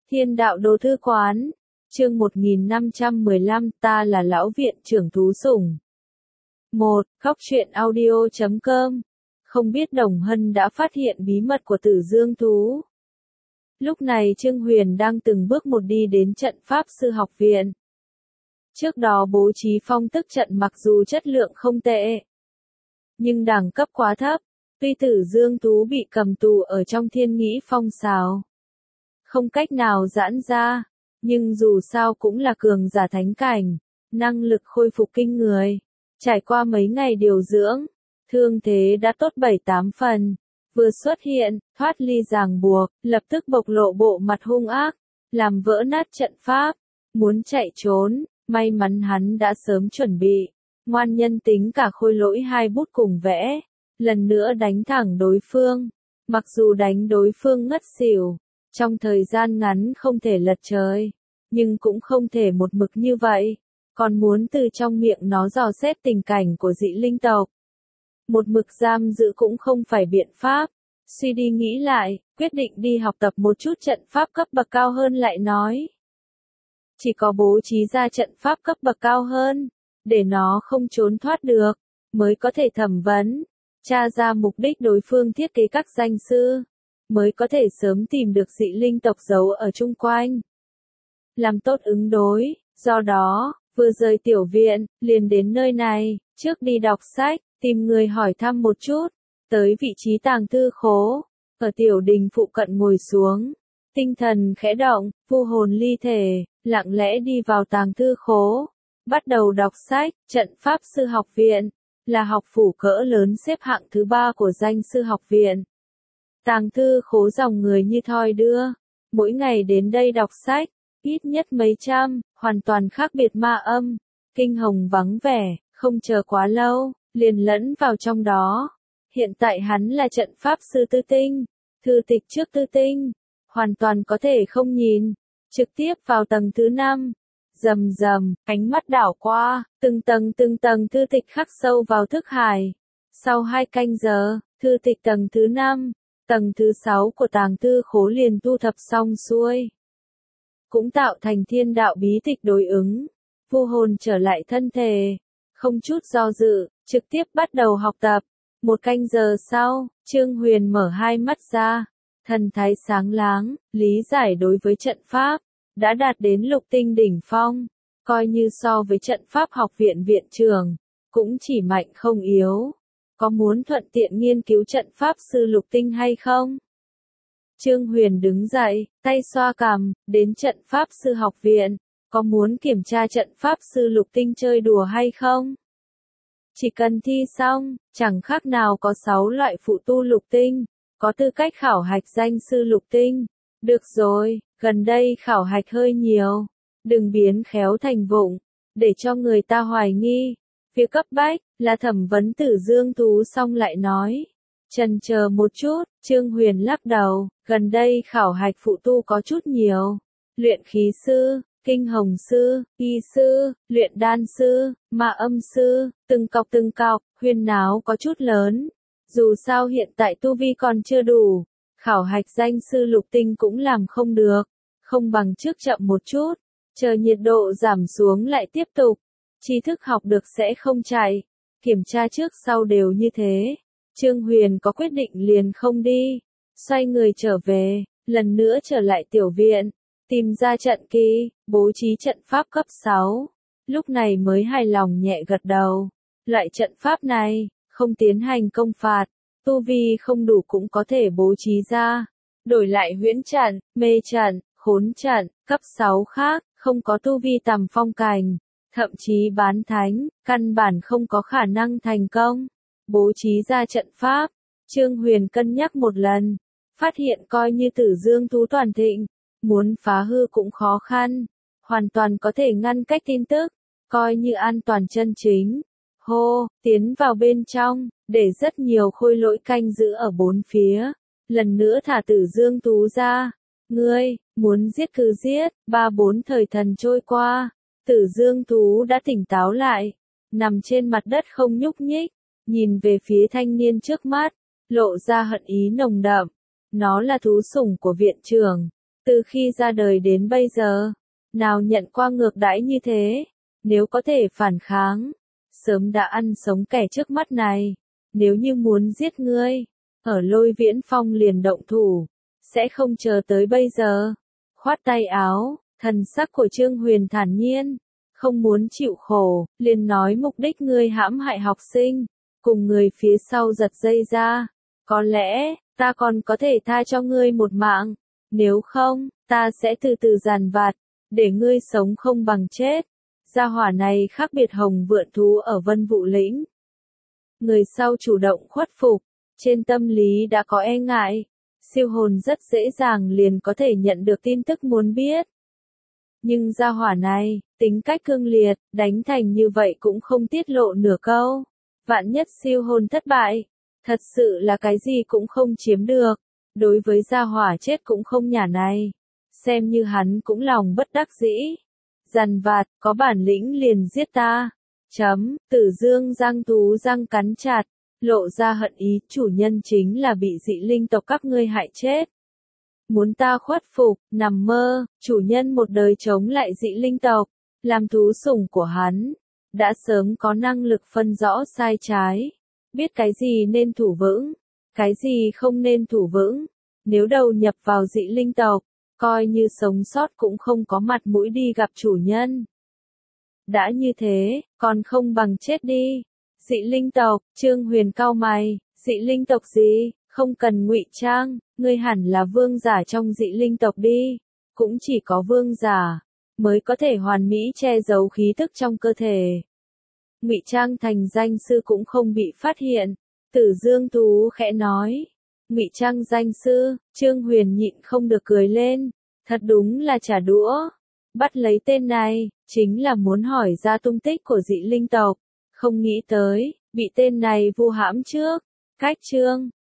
Thiên đạo đồ thư quán, chương 1515, ta là lão viện trưởng thú sủng. 1. Khóc chuyện audio.com. Không biết Đồng Hân đã phát hiện bí mật của Tử Dương thú. Lúc này Trương Huyền đang từng bước một đi đến trận pháp sư học viện. Trước đó bố trí phong tức trận mặc dù chất lượng không tệ, nhưng đẳng cấp quá thấp. Tuy Tử Dương thú bị cầm tù ở trong Thiên Nghĩ Phong Sào, không cách nào giãn ra, nhưng dù sao cũng là cường giả thánh cảnh, năng lực khôi phục kinh người. Trải qua mấy ngày điều dưỡng, thương thế đã tốt 7-8 phần. Vừa xuất hiện, thoát ly ràng buộc, lập tức bộc lộ bộ mặt hung ác, làm vỡ nát trận pháp, muốn chạy trốn. May mắn hắn đã sớm chuẩn bị, ngoan nhân tính cả khôi lỗi 2 bút cùng vẽ, lần nữa đánh thẳng đối phương. Mặc dù đánh đối phương ngất xỉu, trong thời gian ngắn không thể lật trời, nhưng cũng không thể một mực như vậy, còn muốn từ trong miệng nó dò xét tình cảnh của dị linh tộc. Một mực giam giữ cũng không phải biện pháp. Suy đi nghĩ lại, quyết định đi học tập một chút trận pháp cấp bậc cao hơn lại nói. Chỉ có bố trí ra trận pháp cấp bậc cao hơn, để nó không trốn thoát được, mới có thể thẩm vấn, tra ra mục đích đối phương thiết kế các danh sư, mới có thể sớm tìm được dị linh tộc giấu ở chung quanh. Làm tốt ứng đối, do đó, vừa rời tiểu viện, liền đến nơi này, trước đi đọc sách, tìm người hỏi thăm một chút, tới vị trí tàng thư khố, ở tiểu đình phụ cận ngồi xuống, tinh thần khẽ động, vu hồn ly thể, lặng lẽ đi vào tàng thư khố, bắt đầu đọc sách. Trận pháp sư học viện là học phủ cỡ lớn xếp hạng thứ 3 của danh sư học viện. Tàng thư khố dòng người như thoi đưa, mỗi ngày đến đây đọc sách, ít nhất mấy trăm, hoàn toàn khác biệt ma âm. Kinh Hồng vắng vẻ, không chờ quá lâu, liền lẫn vào trong đó. Hiện tại hắn là trận pháp sư tư tinh, thư tịch trước tư tinh, hoàn toàn có thể không nhìn, trực tiếp vào tầng thứ 5. Rầm rầm, ánh mắt đảo qua, từng tầng thư tịch khắc sâu vào thức hải. Sau 2 canh giờ, thư tịch tầng thứ 5, tầng thứ 6 của tàng thư khố liền thu thập xong xuôi. Cũng tạo thành thiên đạo bí tịch đối ứng. Vu hồn trở lại thân thể, không chút do dự, trực tiếp bắt đầu học tập. 1 canh giờ sau, Trương Huyền mở 2 mắt ra, thần thái sáng láng, lý giải đối với trận pháp, đã đạt đến lục tinh đỉnh phong, coi như so với trận pháp học viện viện trưởng, cũng chỉ mạnh không yếu. Có muốn thuận tiện nghiên cứu trận pháp sư lục tinh hay không? Trương Huyền đứng dậy, tay xoa cằm, đến trận pháp sư học viện, có muốn kiểm tra trận pháp sư lục tinh chơi đùa hay không? Chỉ cần thi xong, chẳng khác nào có 6 loại phụ tu lục tinh, có tư cách khảo hạch danh sư lục tinh. Được rồi, gần đây khảo hạch hơi nhiều, đừng biến khéo thành vụng, để cho người ta hoài nghi. Việc cấp bách là thẩm vấn Tử Dương thú xong lại nói. Chần chờ một chút, Trương Huyền lắc đầu, gần đây khảo hạch phụ tu có chút nhiều. Luyện khí sư, kinh hồng sư, y sư, luyện đan sư, ma âm sư, từng cọc, huyên náo có chút lớn. Dù sao hiện tại tu vi còn chưa đủ, khảo hạch danh sư lục tinh cũng làm không được, không bằng trước chậm một chút, chờ nhiệt độ giảm xuống lại tiếp tục. Tri thức học được sẽ không chạy, kiểm tra trước sau đều như thế. Trương Huyền có quyết định liền không đi, xoay người trở về, lần nữa trở lại tiểu viện, tìm ra trận kỳ, bố trí trận pháp cấp 6. Lúc này mới hài lòng nhẹ gật đầu. Loại trận pháp này, không tiến hành công phạt, tu vi không đủ cũng có thể bố trí ra. Đổi lại huyễn trận, mê trận, khốn trận, cấp 6 khác, không có tu vi tầm phong cảnh, thậm chí bán thánh, căn bản không có khả năng thành công. Bố trí ra trận pháp, Trương Huyền cân nhắc một lần, phát hiện coi như Tử Dương thú toàn thịnh, muốn phá hư cũng khó khăn, hoàn toàn có thể ngăn cách tin tức, coi như an toàn chân chính. Hô, tiến vào bên trong, để rất nhiều khôi lỗi canh giữ ở bốn phía, lần nữa thả Tử Dương thú ra. Ngươi, muốn giết cứ giết. 3-4 thời thần trôi qua, Tử Dương thú đã tỉnh táo lại, nằm trên mặt đất không nhúc nhích, nhìn về phía thanh niên trước mắt, lộ ra hận ý nồng đậm. Nó là thú sủng của viện trưởng, Từ khi ra đời đến bây giờ, nào nhận qua ngược đãi như thế, nếu có thể phản kháng, sớm đã ăn sống kẻ trước mắt này, nếu như muốn giết ngươi, ở Lôi Viễn Phong liền động thủ, sẽ không chờ tới bây giờ. Khoát tay áo, thần sắc của Trương Huyền thản nhiên, không muốn chịu khổ, liền nói mục đích ngươi hãm hại học sinh, cùng người phía sau giật dây ra, có lẽ, ta còn có thể tha cho ngươi một mạng, nếu không, ta sẽ từ từ giàn vặt, để ngươi sống không bằng chết. Gia hỏa này khác biệt Hồng Vượn Thú ở Vân Vũ Lĩnh. Người sau chủ động khuất phục, trên tâm lý đã có e ngại, siêu hồn rất dễ dàng liền có thể nhận được tin tức muốn biết. Nhưng gia hỏa này, tính cách cương liệt, đánh thành như vậy cũng không tiết lộ nửa câu. Vạn nhất siêu hồn thất bại, thật sự là cái gì cũng không chiếm được. Đối với gia hỏa chết cũng không nhả này, xem như hắn cũng lòng bất đắc dĩ. Dằn vặt, có bản lĩnh liền giết ta. Tử Dương răng thú răng cắn chặt, lộ ra hận ý, chủ nhân chính là bị dị linh tộc các ngươi hại chết. Muốn ta khuất phục, nằm mơ, chủ nhân một đời chống lại dị linh tộc, làm thú sủng của hắn, đã sớm có năng lực phân rõ sai trái, biết cái gì nên thủ vững, cái gì không nên thủ vững, nếu đầu nhập vào dị linh tộc, coi như sống sót cũng không có mặt mũi đi gặp chủ nhân. Đã như thế, còn không bằng chết đi. Dị linh tộc, Trương Huyền cau mày, dị linh tộc gì, không cần ngụy trang, ngươi hẳn là vương giả trong dị linh tộc đi, cũng chỉ có vương giả mới có thể hoàn mỹ che giấu khí tức trong cơ thể. Ngụy trang thành danh sư cũng không bị phát hiện, Tử Dương Tú khẽ nói. Ngụy trang danh sư, Trương Huyền nhịn không được cười lên, thật đúng là trả đũa. Bắt lấy tên này, chính là muốn hỏi ra tung tích của dị linh tộc, không nghĩ tới, bị tên này vu hãm trước. Cách chương